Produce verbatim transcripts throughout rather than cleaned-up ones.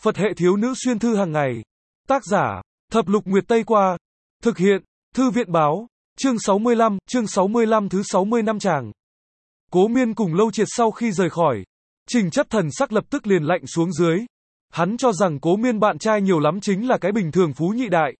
Phật hệ thiếu nữ xuyên thư hàng ngày. Tác giả, Thập Lục Nguyệt Tây Qua. Thực hiện, Thư viện báo. Chương sáu mươi lăm, chương sáu mươi lăm thứ sáu mươi năm chàng. Cố Miên cùng Lâu Triệt sau khi rời khỏi, Trình Chấp thần sắc lập tức liền lạnh xuống dưới. Hắn cho rằng Cố Miên bạn trai nhiều lắm chính là cái bình thường phú nhị đại.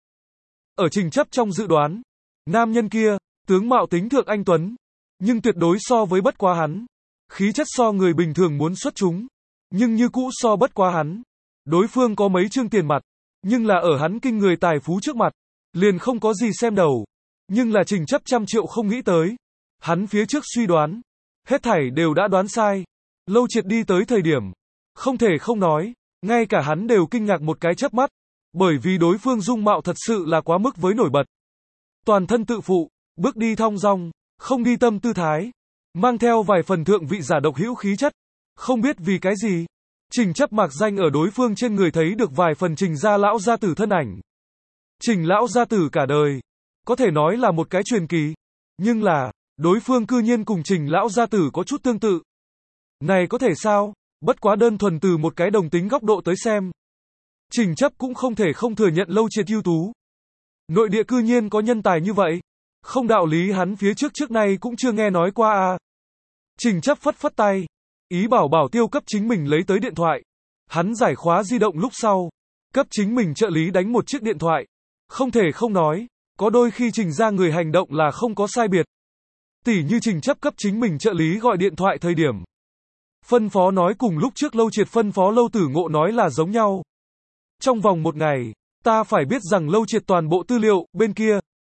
Ở Trình Chấp trong dự đoán, nam nhân kia, tướng mạo tính thượng anh tuấn, nhưng tuyệt đối so với bất quá hắn. Khí chất so người bình thường muốn xuất chúng, nhưng như cũ so bất quá hắn. Đối phương có mấy trương tiền mặt, nhưng là ở hắn kinh người tài phú trước mặt, liền không có gì xem đầu. Nhưng là Trình Chấp trăm triệu không nghĩ tới. Hắn phía trước suy đoán, hết thảy đều đã đoán sai. Lâu Triệt đi tới thời điểm, không thể không nói, ngay cả hắn đều kinh ngạc một cái chớp mắt, bởi vì đối phương dung mạo thật sự là quá mức với nổi bật. Toàn thân tự phụ, bước đi thong dong, không đi tâm tư thái, mang theo vài phần thượng vị giả độc hữu khí chất. Không biết vì cái gì, Trình Chấp mạc danh ở đối phương trên người thấy được vài phần Trình gia lão gia tử thân ảnh. Trình lão gia tử cả đời, có thể nói là một cái truyền kỳ, nhưng là, đối phương cư nhiên cùng Trình lão gia tử có chút tương tự. Này có thể sao? Bất quá đơn thuần từ một cái đồng tính góc độ tới xem. Trình Chấp cũng không thể không thừa nhận Lâu Triệt ưu tú. Nội địa cư nhiên có nhân tài như vậy, không đạo lý hắn phía trước trước nay cũng chưa nghe nói qua à. Trình Chấp phất phất tay, ý bảo bảo tiêu cấp chính mình lấy tới điện thoại. Hắn giải khóa di động lúc sau, cấp chính mình trợ lý đánh một chiếc điện thoại. Không thể không nói, có đôi khi Trình ra người hành động là không có sai biệt. Tỉ như Trình Chấp cấp chính mình trợ lý gọi điện thoại thời điểm, phân phó nói cùng lúc trước Lâu Triệt phân phó Lâu Tử Ngộ nói là giống nhau. Trong vòng một ngày, ta phải biết rằng Lâu Triệt toàn bộ tư liệu, bên kia.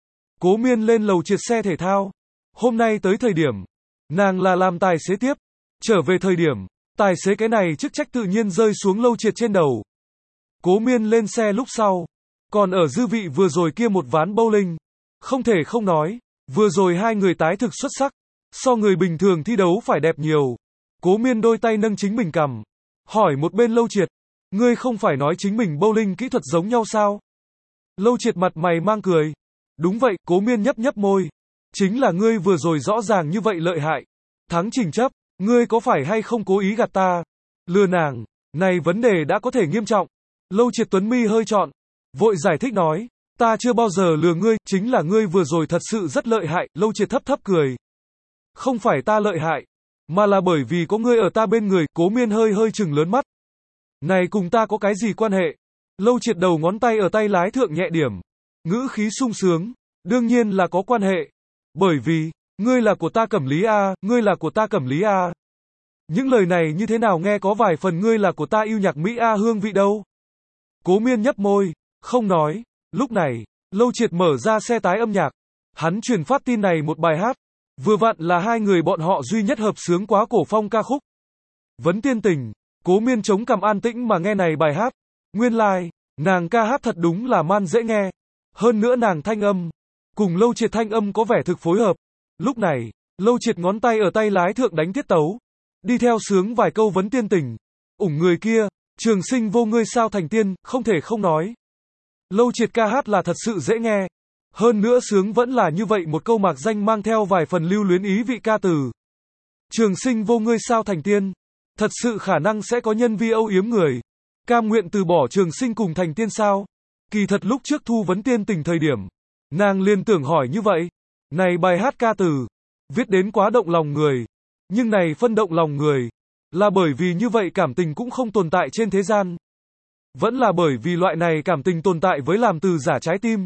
Cố Miên lên lầu Triệt xe thể thao. Hôm nay tới thời điểm, nàng là làm tài xế tiếp. Trở về thời điểm, tài xế cái này chức trách tự nhiên rơi xuống Lâu Triệt trên đầu. Cố Miên lên xe lúc sau, còn ở dư vị vừa rồi kia một ván bowling. Không thể không nói, vừa rồi hai người tái thực xuất sắc, so người bình thường thi đấu phải đẹp nhiều. Cố Miên đôi tay nâng chính mình cằm, hỏi một bên Lâu Triệt, ngươi không phải nói chính mình bowling kỹ thuật giống nhau sao? Lâu Triệt mặt mày mang cười, đúng vậy. Cố Miên nhấp nhấp môi, chính là ngươi vừa rồi rõ ràng như vậy lợi hại, thắng Trình Chấp, ngươi có phải hay không cố ý gạt ta, lừa nàng, này vấn đề đã có thể nghiêm trọng. Lâu Triệt tuấn mi hơi trọn, vội giải thích nói, ta chưa bao giờ lừa ngươi, chính là ngươi vừa rồi thật sự rất lợi hại. Lâu Triệt thấp thấp cười, không phải ta lợi hại, mà là bởi vì có ngươi ở ta bên người. Cố Miên hơi hơi trừng lớn mắt, này cùng ta có cái gì quan hệ? Lâu Triệt đầu ngón tay ở tay lái thượng nhẹ điểm, ngữ khí sung sướng, đương nhiên là có quan hệ, bởi vì, ngươi là của ta Cẩm Lý a, ngươi là của ta Cẩm Lý a. Những lời này như thế nào nghe có vài phần ngươi là của ta yêu nhạc Mỹ a hương vị đâu. Cố Miên nhấp môi, không nói. Lúc này, Lâu Triệt mở ra xe tái âm nhạc, hắn truyền phát tin này một bài hát, vừa vặn là hai người bọn họ duy nhất hợp xướng quá cổ phong ca khúc. Vấn Tiên Tình. Cố Miên chống cằm an tĩnh mà nghe này bài hát. Nguyên lai, like, nàng ca hát thật đúng là man dễ nghe. Hơn nữa nàng thanh âm, cùng Lâu Triệt thanh âm có vẻ thực phối hợp. Lúc này, Lâu Triệt ngón tay ở tay lái thượng đánh tiết tấu, đi theo sướng vài câu Vấn Tiên Tình. Ủng người kia, trường sinh vô ngươi sao thành tiên, không thể không nói. Lâu Triệt ca hát là thật sự dễ nghe. Hơn nữa sướng vẫn là như vậy một câu mạc danh mang theo vài phần lưu luyến ý vị ca từ. Trường sinh vô ngươi sao thành tiên. Thật sự khả năng sẽ có nhân vi âu yếm người, cam nguyện từ bỏ trường sinh cùng thành tiên sao? Kỳ thật lúc trước thu Vấn Tiên Tình thời điểm, nàng liền tưởng hỏi như vậy. Này bài hát ca từ, viết đến quá động lòng người. Nhưng này phân động lòng người, là bởi vì như vậy cảm tình cũng không tồn tại trên thế gian. Vẫn là bởi vì loại này cảm tình tồn tại với làm từ giả trái tim.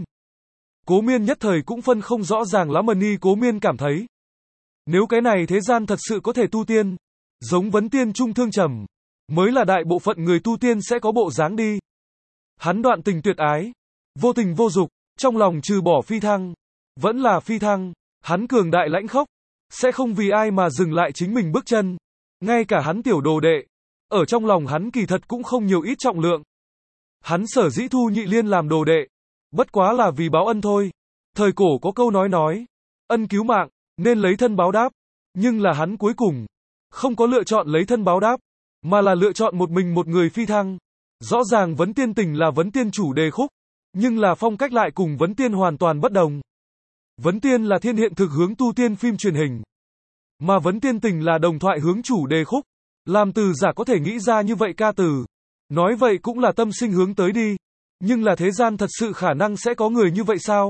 Cố Miên nhất thời cũng phân không rõ ràng lắm. Mani Cố Miên cảm thấy, nếu cái này thế gian thật sự có thể tu tiên, giống Vấn Tiên trung thương trầm, mới là đại bộ phận người tu tiên sẽ có bộ dáng đi. Hắn đoạn tình tuyệt ái, vô tình vô dục, trong lòng trừ bỏ phi thăng, vẫn là phi thăng. Hắn cường đại lãnh khốc, sẽ không vì ai mà dừng lại chính mình bước chân. Ngay cả hắn tiểu đồ đệ, ở trong lòng hắn kỳ thật cũng không nhiều ít trọng lượng. Hắn sở dĩ thu Nhị Liên làm đồ đệ, bất quá là vì báo ân thôi. Thời cổ có câu nói nói, ân cứu mạng, nên lấy thân báo đáp. Nhưng là hắn cuối cùng, không có lựa chọn lấy thân báo đáp, mà là lựa chọn một mình một người phi thăng. Rõ ràng Vấn Tiên Tình là Vấn Tiên chủ đề khúc, nhưng là phong cách lại cùng Vấn Tiên hoàn toàn bất đồng. Vấn Tiên là thiên hiện thực hướng tu tiên phim truyền hình, mà Vấn Tiên Tình là đồng thoại hướng chủ đề khúc. Làm từ giả có thể nghĩ ra như vậy ca từ, Nói vậy cũng là tâm sinh hướng tới đi. Nhưng là thế gian thật sự khả năng sẽ có người như vậy sao?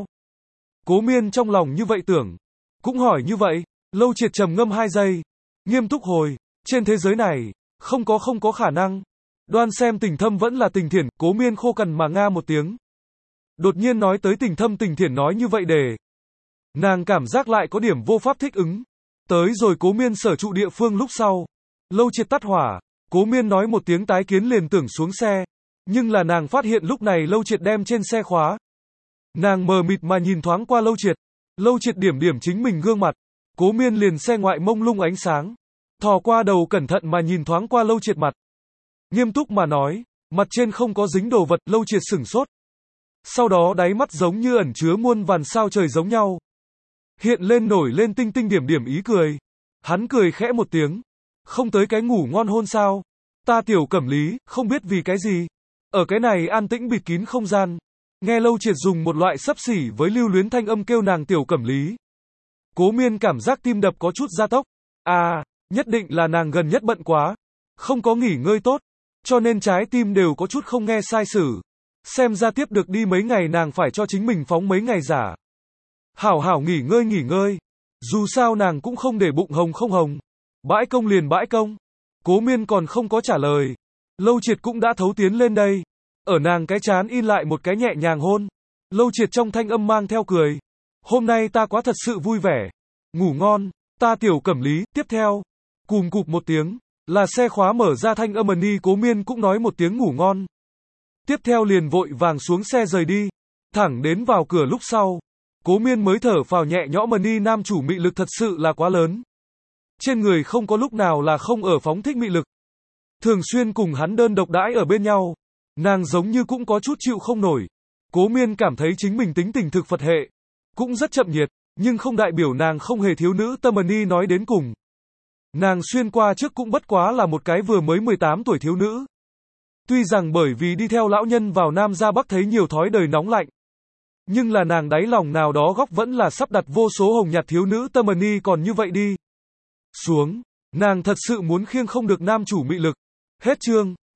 Cố Miên trong lòng như vậy tưởng. Cũng hỏi như vậy. Lâu Triệt trầm ngâm hai giây. Nghiêm túc hồi. Trên thế giới này, không có không có khả năng. Đoan xem Tình Thâm vẫn là Tình Thiển, Cố Miên khô cằn mà nga một tiếng. Đột nhiên nói tới Tình Thâm, Tình Thiển nói như vậy để nàng cảm giác lại có điểm vô pháp thích ứng. Tới rồi Cố Miên sở trụ địa phương lúc sau. Lâu Triệt tắt hỏa. Cố Miên nói một tiếng tái kiến liền tưởng xuống xe. Nhưng là nàng phát hiện lúc này Lâu Triệt đem trên xe khóa. Nàng mờ mịt mà nhìn thoáng qua Lâu Triệt. Lâu Triệt điểm điểm chính mình gương mặt. Cố Miên liền xe ngoại mông lung ánh sáng. Thò qua đầu cẩn thận mà nhìn thoáng qua Lâu Triệt mặt. Nghiêm túc mà nói, mặt trên không có dính đồ vật. Lâu Triệt sửng sốt. Sau đó đáy mắt giống như ẩn chứa muôn vàn sao trời giống nhau. Hiện lên nổi lên tinh tinh điểm điểm ý cười. Hắn cười khẽ một tiếng. Không tới cái ngủ ngon hôn sao? Ta Tiểu Cẩm Lý, không biết vì cái gì. Ở cái này an tĩnh bịt kín không gian. Nghe Lâu Triệt dùng một loại xấp xỉ với lưu luyến thanh âm kêu nàng Tiểu Cẩm Lý. Cố Miên cảm giác tim đập có chút gia tốc. À, nhất định là nàng gần nhất bận quá. Không có nghỉ ngơi tốt. Cho nên trái tim đều có chút không nghe sai sử. Xem ra tiếp được đi mấy ngày nàng phải cho chính mình phóng mấy ngày giả. Hảo hảo nghỉ ngơi nghỉ ngơi. Dù sao nàng cũng không để bụng hồng không hồng. Bãi công liền bãi công. Cố Miên còn không có trả lời. Lâu Triệt cũng đã thấu tiến lên đây. Ở nàng cái chán in lại một cái nhẹ nhàng hôn. Lâu Triệt trong thanh âm mang theo cười. Hôm nay ta quá thật sự vui vẻ. Ngủ ngon. Ta Tiểu Cẩm Lý. Tiếp theo. Cùm cụp một tiếng. Là xe khóa mở ra thanh âm ẩn đi. Cố Miên cũng nói một tiếng ngủ ngon. Tiếp theo liền vội vàng xuống xe rời đi. Thẳng đến vào cửa lúc sau. Cố Miên mới thở phào nhẹ nhõm mà đi nam chủ mị lực thật sự là quá lớn. Trên người không có lúc nào là không ở phóng thích mị lực. Thường xuyên cùng hắn đơn độc đãi ở bên nhau. Nàng giống như cũng có chút chịu không nổi. Cố Miên cảm thấy chính mình tính tình thực Phật hệ. Cũng rất chậm nhiệt. Nhưng không đại biểu nàng không hề thiếu nữ tâm ẩn đi nói đến cùng. Nàng xuyên qua trước cũng bất quá là một cái vừa mới mười tám tuổi thiếu nữ. Tuy rằng bởi vì đi theo lão nhân vào Nam ra Bắc thấy nhiều thói đời nóng lạnh. Nhưng là nàng đáy lòng nào đó góc vẫn là sắp đặt vô số hồng nhạt thiếu nữ tâm ẩn đi còn như vậy đi. Xuống. Nàng thật sự muốn khiêng không được nam chủ mị lực. Hết chương.